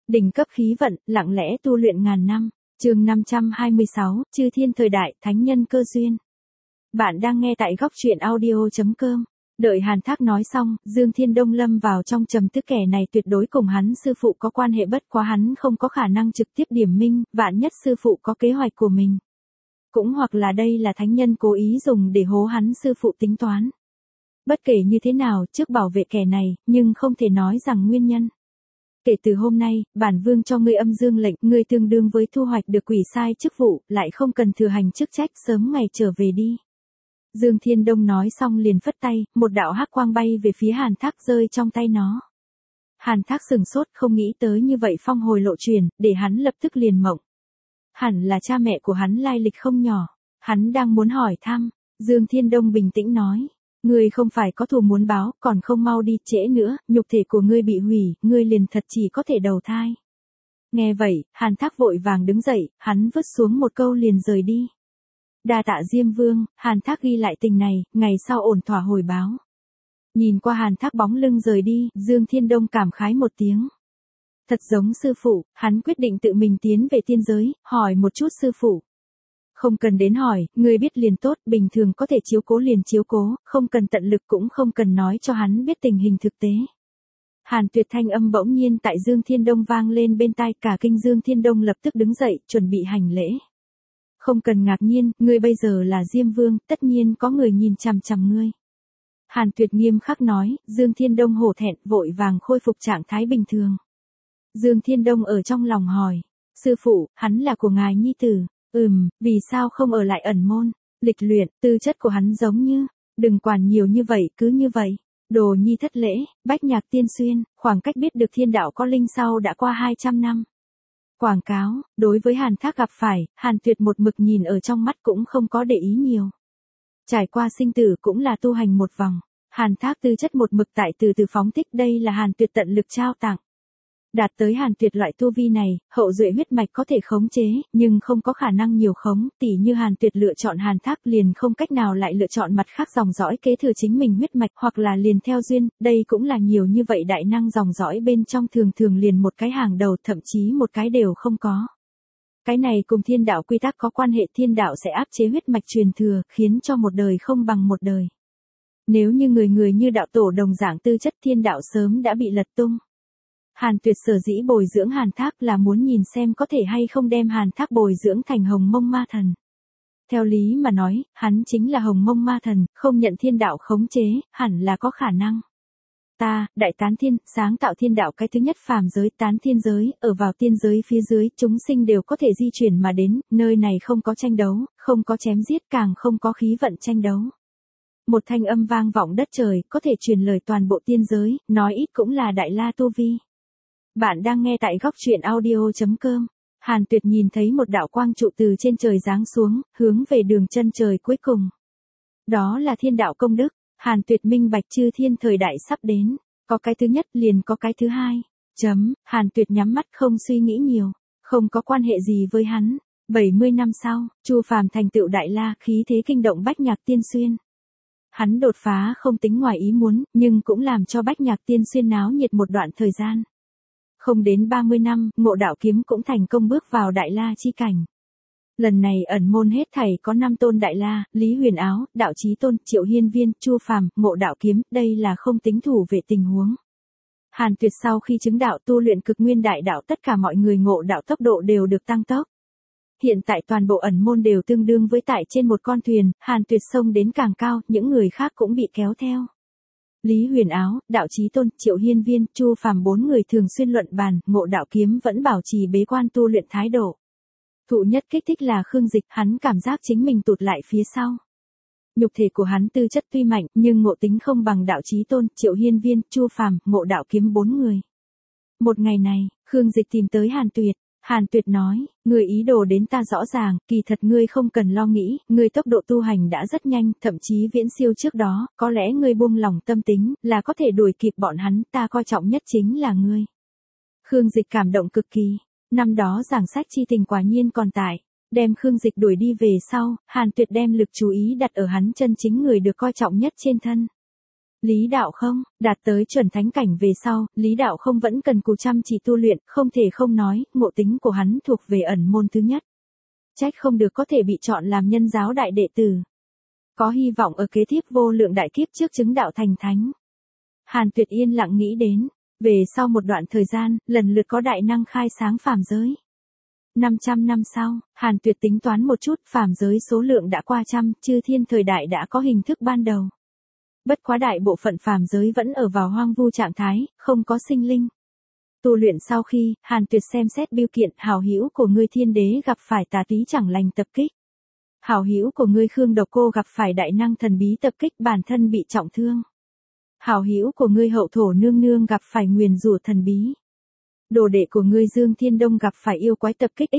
Đỉnh cấp khí vận, lặng lẽ tu luyện ngàn năm. Chương 526, Chư Thiên Thời Đại, Thánh Nhân Cơ Duyên. Bạn đang nghe tại góc truyện audio.com. Đợi Hàn Thác nói xong, Dương Thiên Đông lâm vào trong trầm tư, kẻ này tuyệt đối cùng hắn sư phụ có quan hệ, bất quá hắn không có khả năng trực tiếp điểm minh, vạn nhất sư phụ có kế hoạch của mình. Cũng hoặc là đây là thánh nhân cố ý dùng để hố hắn sư phụ tính toán. Bất kể như thế nào, trước bảo vệ kẻ này, nhưng không thể nói rằng nguyên nhân. Kể từ hôm nay, bản vương cho ngươi âm dương lệnh, ngươi tương đương với thu hoạch được quỷ sai chức vụ, lại không cần thừa hành chức trách, sớm ngày trở về đi. Dương Thiên Đông nói xong liền phất tay, một đạo hắc quang bay về phía Hàn Thác rơi trong tay nó. Hàn Thác sừng sốt, không nghĩ tới như vậy phong hồi lộ truyền, để hắn lập tức liền mộng. Hẳn là cha mẹ của hắn lai lịch không nhỏ, hắn đang muốn hỏi thăm. Dương Thiên Đông bình tĩnh nói. Ngươi không phải có thù muốn báo, còn không mau đi, trễ nữa, nhục thể của ngươi bị hủy, ngươi liền thật chỉ có thể đầu thai. Nghe vậy, Hàn Thác vội vàng đứng dậy, hắn vứt xuống một câu liền rời đi. Đa tạ Diêm Vương, Hàn Thác ghi lại tình này, ngày sau ổn thỏa hồi báo. Nhìn qua Hàn Thác bóng lưng rời đi, Dương Thiên Đông cảm khái một tiếng. Thật giống sư phụ, hắn quyết định tự mình tiến về tiên giới, hỏi một chút sư phụ. Không cần đến hỏi, ngươi biết liền tốt, bình thường có thể chiếu cố liền chiếu cố, không cần tận lực cũng không cần nói cho hắn biết tình hình thực tế. Hàn Tuyệt thanh âm bỗng nhiên tại Dương Thiên Đông vang lên bên tai, cả kinh Dương Thiên Đông lập tức đứng dậy, chuẩn bị hành lễ. Không cần ngạc nhiên, ngươi bây giờ là Diêm Vương, tất nhiên có người nhìn chằm chằm ngươi. Hàn Tuyệt nghiêm khắc nói, Dương Thiên Đông hổ thẹn, vội vàng khôi phục trạng thái bình thường. Dương Thiên Đông ở trong lòng hỏi, sư phụ, hắn là của ngài nhi tử. Vì sao không ở lại ẩn môn, lịch luyện, tư chất của hắn giống như, đừng quản nhiều như vậy, cứ như vậy. Đồ nhi thất lễ, Bách Nhạc Tiên Xuyên, khoảng cách biết được thiên đạo có linh sau đã qua 200 năm. Quảng cáo, đối với Hàn Thác gặp phải, Hàn Tuyệt một mực nhìn ở trong mắt cũng không có để ý nhiều. Trải qua sinh tử cũng là tu hành một vòng, Hàn Thác tư chất một mực tại từ từ phóng thích, đây là Hàn Tuyệt tận lực trao tặng. Đạt tới Hàn Tuyệt loại tu vi này, hậu duệ huyết mạch có thể khống chế, nhưng không có khả năng nhiều khống, tỉ như Hàn Tuyệt lựa chọn Hàn Thác liền không cách nào lại lựa chọn mặt khác dòng dõi kế thừa chính mình huyết mạch, hoặc là liền theo duyên, đây cũng là nhiều như vậy đại năng dòng dõi bên trong thường thường liền một cái hàng đầu, thậm chí một cái đều không có. Cái này cùng thiên đạo quy tắc có quan hệ, thiên đạo sẽ áp chế huyết mạch truyền thừa, khiến cho một đời không bằng một đời. Nếu như người như đạo tổ đồng dạng tư chất, thiên đạo sớm đã bị lật tung. Hàn Tuyệt sở dĩ bồi dưỡng Hàn Thác là muốn nhìn xem có thể hay không đem Hàn Thác bồi dưỡng thành Hồng Mông Ma Thần. Theo lý mà nói, hắn chính là Hồng Mông Ma Thần, không nhận thiên đạo khống chế, hẳn là có khả năng. Ta, Đại Tán Thiên, sáng tạo thiên đạo cái thứ nhất phàm giới, tán thiên giới, ở vào tiên giới phía dưới, chúng sinh đều có thể di chuyển mà đến, nơi này không có tranh đấu, không có chém giết, càng không có khí vận tranh đấu. Một thanh âm vang vọng đất trời, có thể truyền lời toàn bộ tiên giới, nói ít cũng là Đại La tu vi. Bạn đang nghe tại góc truyện audio.com. Hàn Tuyệt nhìn thấy một đạo quang trụ từ trên trời giáng xuống, hướng về đường chân trời cuối cùng. Đó là thiên đạo công đức, Hàn Tuyệt minh bạch chư thiên thời đại sắp đến, có cái thứ nhất liền có cái thứ hai. Hàn Tuyệt nhắm mắt không suy nghĩ nhiều, không có quan hệ gì với hắn. 70 năm sau, Chu Phàm thành tựu Đại La, khí thế kinh động Bách Nhạc Tiên Xuyên. Hắn đột phá không tính ngoài ý muốn, nhưng cũng làm cho Bách Nhạc Tiên Xuyên náo nhiệt một đoạn thời gian. Không đến 30 năm, Ngộ Đạo Kiếm cũng thành công bước vào Đại La chi cảnh. Lần này ẩn môn hết thảy có 5 tôn Đại La, Lý Huyền Áo, Đạo Chí Tôn, Triệu Hiên Viên, Chu Phàm, Ngộ Đạo Kiếm, đây là không tính thủ vệ tình huống. Hàn Tuyệt sau khi chứng đạo tu luyện cực nguyên đại đạo, tất cả mọi người ngộ đạo tốc độ đều được tăng tốc. Hiện tại toàn bộ ẩn môn đều tương đương với tại trên một con thuyền, Hàn Tuyệt xông đến càng cao, những người khác cũng bị kéo theo. Lý Huyền Áo, Đạo Chí Tôn, Triệu Hiên Viên, Chu Phàm 4 người thường xuyên luận bàn, Ngộ Đạo Kiếm vẫn bảo trì bế quan tu luyện thái độ. Thụ nhất kích thích là Khương Dịch, hắn cảm giác chính mình tụt lại phía sau. Nhục thể của hắn tư chất tuy mạnh, nhưng ngộ tính không bằng Đạo Chí Tôn, Triệu Hiên Viên, Chu Phàm, Ngộ Đạo Kiếm 4 người. Một ngày này, Khương Dịch tìm tới Hàn Tuyệt. Hàn Tuyệt nói, ngươi ý đồ đến ta rõ ràng, kỳ thật ngươi không cần lo nghĩ, ngươi tốc độ tu hành đã rất nhanh, thậm chí viễn siêu trước đó, có lẽ ngươi buông lòng tâm tính, là có thể đuổi kịp bọn hắn, ta coi trọng nhất chính là ngươi. Khương Dịch cảm động cực kỳ, năm đó giảng sách chi tình quả nhiên còn tại, đem Khương Dịch đuổi đi về sau, Hàn Tuyệt đem lực chú ý đặt ở hắn chân chính người được coi trọng nhất trên thân. Lý Đạo Không, đạt tới chuẩn thánh cảnh về sau, Lý Đạo Không vẫn cần cù chăm chỉ tu luyện, không thể không nói, ngộ tính của hắn thuộc về ẩn môn thứ nhất. Trách không được có thể bị chọn làm nhân giáo đại đệ tử. Có hy vọng ở kế tiếp vô lượng đại kiếp trước chứng đạo thành thánh. Hàn Tuyệt yên lặng nghĩ đến, về sau một đoạn thời gian, lần lượt có đại năng khai sáng phàm giới. 500 năm sau, Hàn Tuyệt tính toán một chút, phàm giới số lượng đã qua trăm, chư thiên thời đại đã có hình thức ban đầu. Bất quá đại bộ phận phàm giới vẫn ở vào hoang vu trạng thái, không có sinh linh. Tu luyện sau khi, Hàn Tuyệt xem xét biêu kiện, hảo hữu của ngươi Thiên Đế gặp phải tà túy chẳng lành tập kích. Hảo hữu của ngươi Khương Độc Cô gặp phải đại năng thần bí tập kích, bản thân bị trọng thương. Hảo hữu của ngươi Hậu Thổ Nương Nương gặp phải nguyền rủa thần bí. Đồ đệ của ngươi Dương Thiên Đông gặp phải yêu quái tập kích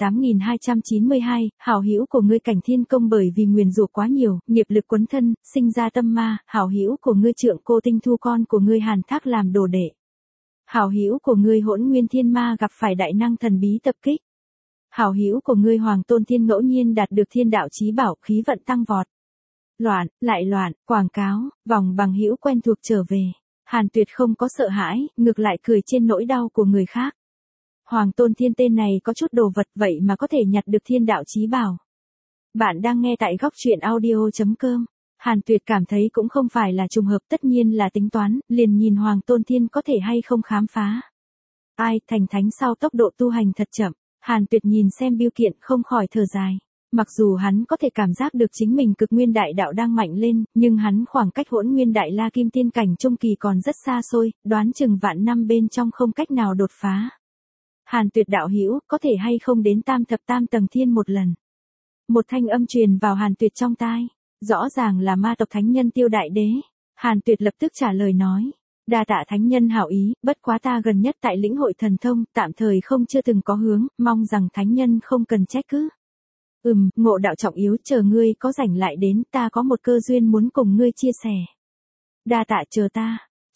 X18292, hảo hữu của ngươi Cảnh Thiên Công bởi vì nguyền rủa quá nhiều, nghiệp lực quấn thân, sinh ra tâm ma, hảo hữu của ngươi Trượng Cô Tinh thu con của ngươi Hàn Thác làm đồ đệ. Hảo hữu của ngươi Hỗn Nguyên Thiên Ma gặp phải đại năng thần bí tập kích. Hảo hữu của ngươi Hoàng Tôn Thiên ngẫu nhiên đạt được thiên đạo chí bảo, khí vận tăng vọt. Loạn, lại loạn, quảng cáo, vòng bằng hữu quen thuộc trở về. Hàn Tuyệt không có sợ hãi, ngược lại cười trên nỗi đau của người khác. Hoàng Tôn Thiên tên này có chút đồ vật vậy mà có thể nhặt được thiên đạo chí bảo. Bạn đang nghe tại góc truyện audio.com. Hàn Tuyệt cảm thấy cũng không phải là trùng hợp, tất nhiên là tính toán, liền nhìn Hoàng Tôn Thiên có thể hay không khám phá. Ai, thành thánh sau tốc độ tu hành thật chậm. Hàn Tuyệt nhìn xem biêu kiện không khỏi thở dài. Mặc dù hắn có thể cảm giác được chính mình cực nguyên đại đạo đang mạnh lên, nhưng hắn khoảng cách Hỗn Nguyên Đại La Kim Tiên cảnh trung kỳ còn rất xa xôi, đoán chừng vạn năm bên trong không cách nào đột phá. Hàn Tuyệt đạo hữu, có thể hay không đến tam thập tam tầng thiên một lần. Một thanh âm truyền vào Hàn Tuyệt trong tai, rõ ràng là ma tộc thánh nhân Tiêu Đại Đế. Hàn Tuyệt lập tức trả lời nói, đa tạ thánh nhân hảo ý, bất quá ta gần nhất tại lĩnh hội thần thông, tạm thời không chưa từng có hướng, mong rằng thánh nhân không cần trách cứ. Ngộ đạo trọng yếu, chờ ngươi có rảnh lại đến, ta có một cơ duyên muốn cùng ngươi chia sẻ. Đa tạ chờ ta.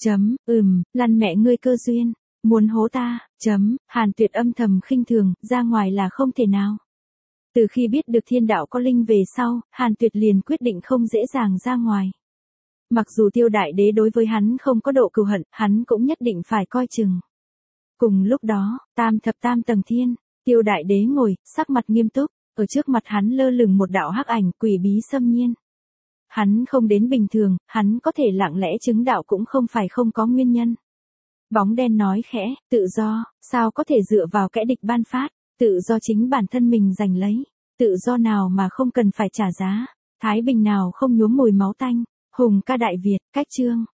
Lăn mẹ ngươi cơ duyên, muốn hố ta. Hàn Tuyệt âm thầm khinh thường, ra ngoài là không thể nào. Từ khi biết được thiên đạo có linh về sau, Hàn Tuyệt liền quyết định không dễ dàng ra ngoài. Mặc dù Tiêu Đại Đế đối với hắn không có độ cừu hận, hắn cũng nhất định phải coi chừng. Cùng lúc đó, tam thập tam tầng thiên, Tiêu Đại Đế ngồi, sắc mặt nghiêm túc. Ở trước mặt hắn lơ lửng một đạo hắc ảnh, quỷ bí xâm nhiên. Hắn không đến bình thường, hắn có thể lặng lẽ chứng đạo cũng không phải không có nguyên nhân. Bóng đen nói khẽ, tự do, sao có thể dựa vào kẻ địch ban phát, tự do chính bản thân mình giành lấy, tự do nào mà không cần phải trả giá, thái bình nào không nhuốm mùi máu tanh, hùng ca Đại Việt, cách chương.